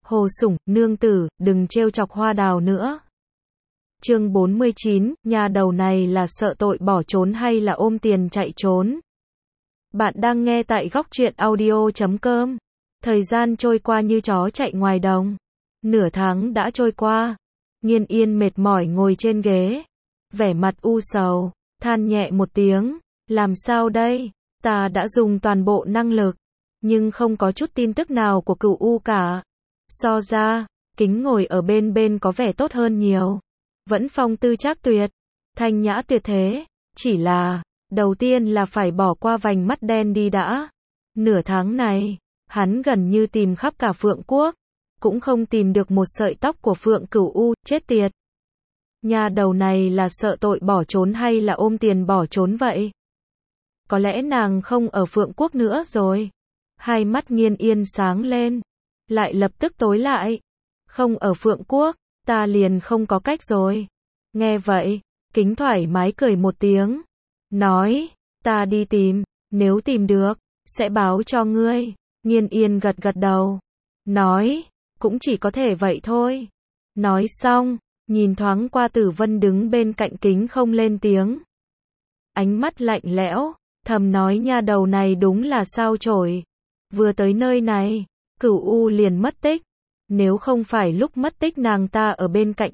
Hồ Sủng, nương tử, đừng trêu chọc Hoa Đào nữa. Chương 49, nhà đầu này là sợ tội bỏ trốn hay là ôm tiền chạy trốn? Bạn đang nghe tại góc truyện audio.com. Thời gian trôi qua như chó chạy ngoài đồng. Nửa tháng đã trôi qua. Nghiên Yên mệt mỏi ngồi trên ghế, vẻ mặt u sầu, than nhẹ một tiếng. Làm sao đây? Ta đã dùng toàn bộ năng lực, nhưng không có chút tin tức nào của Cửu U cả. So ra, Kính ngồi ở bên có vẻ tốt hơn nhiều. Vẫn phong tư trác tuyệt, thanh nhã tuyệt thế. Chỉ là, đầu tiên là phải bỏ qua vành mắt đen đi đã. Nửa tháng này, hắn gần như tìm khắp cả Phượng Quốc, cũng không tìm được một sợi tóc của Phượng Cửu U, chết tiệt. Nhà đầu này là sợ tội bỏ trốn hay là ôm tiền bỏ trốn vậy? Có lẽ nàng không ở Phượng Quốc nữa rồi. Hai mắt Nghiên Yên sáng lên, lại lập tức tối lại. Không ở Phượng Quốc, ta liền không có cách rồi. Nghe vậy, Kính thoải mái cười một tiếng, nói, ta đi tìm, nếu tìm được, sẽ báo cho ngươi. Nghiên Yên gật gật đầu, nói, cũng chỉ có thể vậy thôi. Nói xong, nhìn thoáng qua Tử Vân đứng bên cạnh Kính không lên tiếng. Ánh mắt lạnh lẽo, thầm nói nha đầu này đúng là sao chổi. Vừa tới nơi này, Cửu U liền mất tích. Nếu không phải lúc mất tích nàng ta ở bên cạnh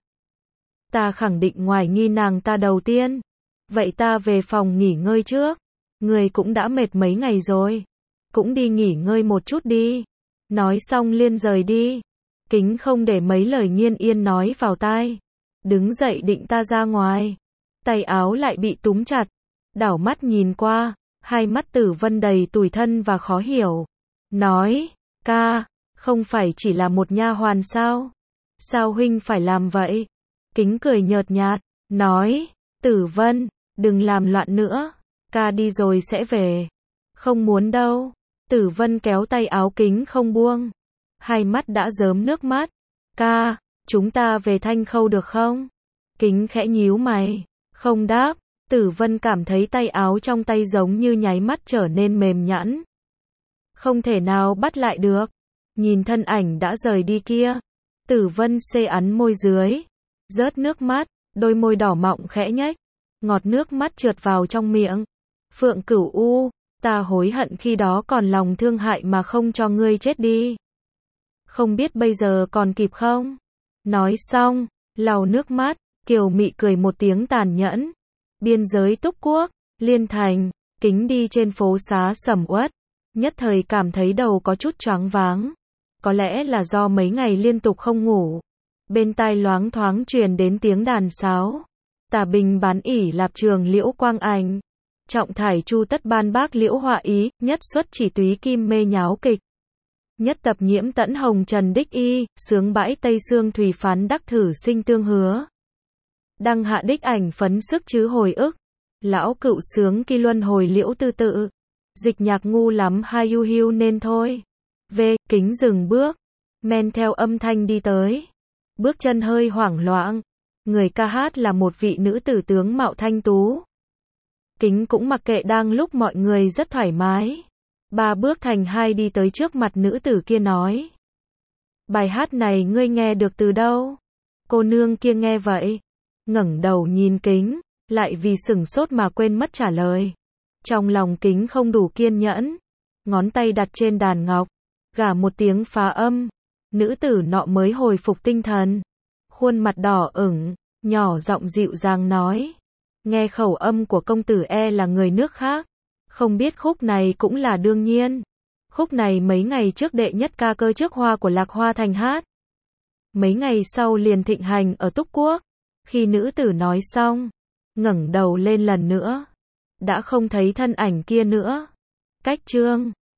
ta khẳng định ngoài nghi nàng ta đầu tiên. Vậy ta về phòng nghỉ ngơi trước. Người cũng đã mệt mấy ngày rồi, cũng đi nghỉ ngơi một chút đi. Nói xong liền rời đi. Kính không để mấy lời Nghiên Yên nói vào tai, đứng dậy định ta ra ngoài. Tay áo lại bị túm chặt. Đảo mắt nhìn qua, hai mắt Tử Vân đầy tủi thân và khó hiểu. Nói, ca, không phải chỉ là một nha hoàn sao? Sao huynh phải làm vậy? Kính cười nhợt nhạt, nói, Tử Vân, đừng làm loạn nữa. Ca đi rồi sẽ về. Không muốn đâu. Tử Vân kéo tay áo Kính không buông. Hai mắt đã rớm nước mắt. Ca, chúng ta về Thanh Khâu được không? Kính khẽ nhíu mày, không đáp. Tử Vân cảm thấy tay áo trong tay giống như nháy mắt trở nên mềm nhẵn. Không thể nào bắt lại được. Nhìn thân ảnh đã rời đi kia, Tử Vân xê ắn môi dưới, rớt nước mắt, đôi môi đỏ mọng khẽ nhếch, ngọt nước mắt trượt vào trong miệng. Phượng Cửu U, ta hối hận khi đó còn lòng thương hại mà không cho ngươi chết đi. Không biết bây giờ còn kịp không? Nói xong, lau nước mắt, kiều mị cười một tiếng tàn nhẫn. Biên giới Túc Quốc, Liên Thành, Kính đi trên phố xá sầm uất, nhất thời cảm thấy đầu có chút choáng váng. Có lẽ là do mấy ngày liên tục không ngủ. Bên tai loáng thoáng truyền đến tiếng đàn sáo. Tả Bình bán ỉ Lạp Trường Liễu Quang Ảnh, trọng thải Chu Tất Ban Bác Liễu Họa Ý, nhất xuất chỉ túy kim mê nháo kịch. Nhất tập nhiễm tẫn hồng trần đích y, sướng bãi Tây Sương Thủy phán đắc thử sinh tương hứa. Đăng hạ đích ảnh phấn sức chứ hồi ức. Lão cựu sướng kỳ luân hồi liễu tư tự. Dịch nhạc ngu lắm hai yu hiu nên thôi. Kính dừng bước, men theo âm thanh đi tới. Bước chân hơi hoảng loạn. Người ca hát là một vị nữ tử tướng mạo thanh tú. Kính cũng mặc kệ đang lúc mọi người rất thoải mái. Ba bước thành hai đi tới trước mặt nữ tử kia nói. Bài hát này ngươi nghe được từ đâu? Cô nương kia nghe vậy, ngẩng đầu nhìn Kính, lại vì sửng sốt mà quên mất trả lời. Trong lòng Kính không đủ kiên nhẫn, ngón tay đặt trên đàn ngọc, gả một tiếng phá âm. Nữ tử nọ mới hồi phục tinh thần, khuôn mặt đỏ ửng, nhỏ giọng dịu dàng nói. Nghe khẩu âm của công tử là người nước khác, không biết khúc này cũng là đương nhiên. Khúc này mấy ngày trước đệ nhất ca cơ trước hoa của Lạc Hoa Thành hát. Mấy ngày sau liền thịnh hành ở Túc Quốc. Khi nữ tử nói xong, ngẩng đầu lên lần nữa, đã không thấy thân ảnh kia nữa. Cách chương